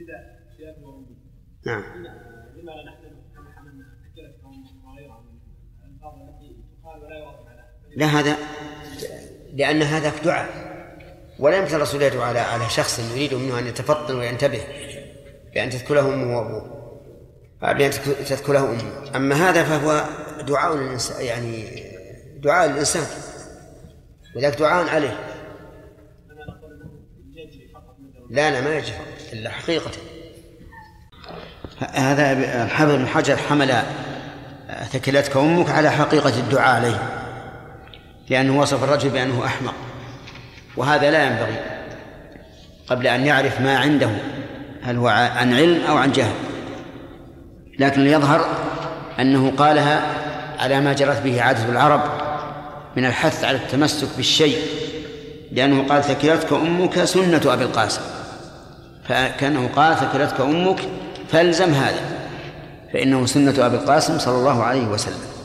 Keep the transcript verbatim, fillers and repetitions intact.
نعم. لما لا نحمل كما حملنا ثكلتكم وغيرها من الألفاظ التي تقال ولا يواظب عليها؟ لا، هذا لأن هذا دعاء، ولا يمكن الرسول يدعو على على شخص يريد منه أن يتفطن وينتبه بأن تذكره أمه وأبوه، بأن تذكره أمه. أما هذا فهو دعاء الإنسان، يعني دعاء الإنسان، وذلك دعاء عليه. لا لا ما يجب إلا حقيقة. هذا الحافظ بن حجر حمل ثكلتك أمك على حقيقة الدعاء عليه، لأنه وصف الرجل بأنه أحمق، وهذا لا ينبغي قبل أن يعرف ما عنده هل هو عن علم أو عن جهل. لكن يظهر أنه قالها على ما جرت به عادة العرب من الحث على التمسك بالشيء، لأنه قال ثكلتك أمك سنة أبي القاسم، فكأنه قال ثكلتك أمك فالزم هذا، فإنه سنة أبي القاسم صلى الله عليه وسلم.